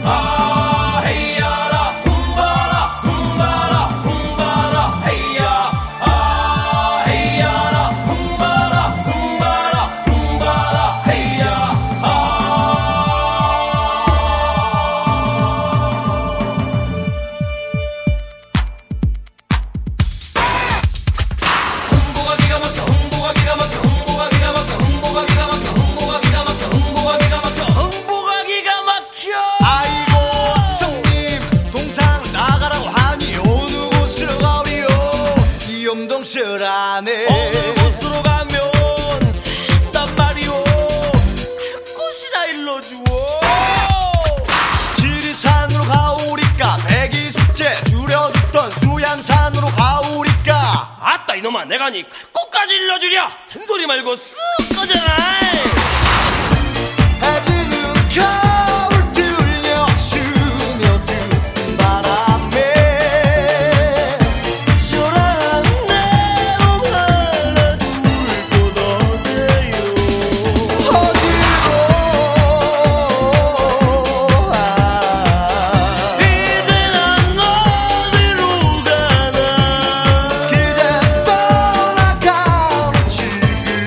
아 헤이야라 훔바라 훔바라 훔바라 헤이야 아 헤이야라 훔바라 훔바라 훔바라 헤이야 홍보가 기가 막혀 홍보가 기가 막혀 홍보가 기가 막혀 홍보가 기가 막혀 홍보가 기가 막혀 홍보가 기가 막혀 홍보가 기가 막혀 아이고 성님 동상 나가라고 하니 어느 곳으로 가오리요 이염동실 안에 어느 곳으로 가면 산단 말이오 갈 곳이나 일러주오 지리산으로 가오리까 대기숙제 줄여줬던 수양산으로 가오리까 아따 이놈아 내가 니 갈 곳까지 일러주랴 잔소리 말고 쓱 꺼져라 해지는 겨울 들려 스며든 바람에 초라한 내로 말라둘 곳 어때요 이제 난 어디로 가나 그대 떠나가는 지금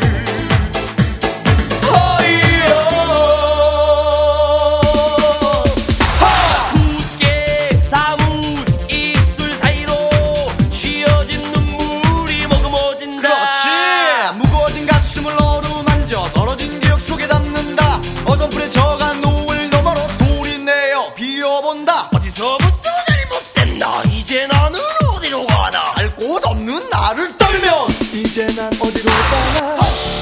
굳게 담은 입술 사이로 쥐어진 눈물이 머금어진다 그렇지 무거워진 가슴을 어루만져 떨어진 기억 속에 담는다 어선풀에 져간 노을 너머로 소리내어 비워본다 어디서부터 잘못됐나 이제 나는 어디로 가나 갈 곳 없는 나를 떨면 이제 난 어디로 가나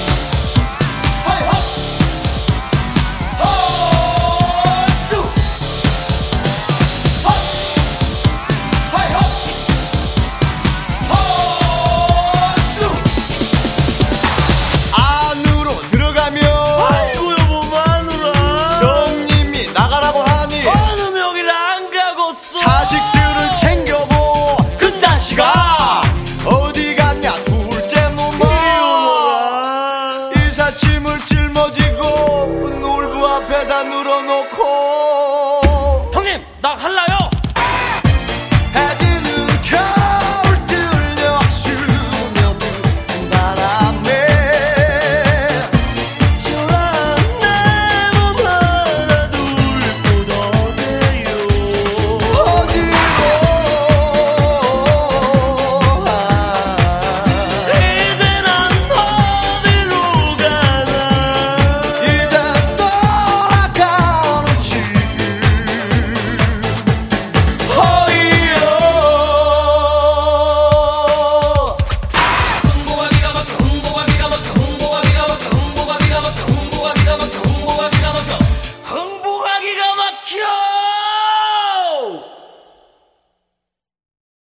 안으로 들어가면 아이고 여보 마누라 성님이 나가라고 하니 어느 명이라 안 가고서 자식들을 챙겨보 그 자식아 어디 갔냐 둘째 놈아 이삿짐을 짊어지고 놀부 앞에다 늘어놓고 형님 나 갈라요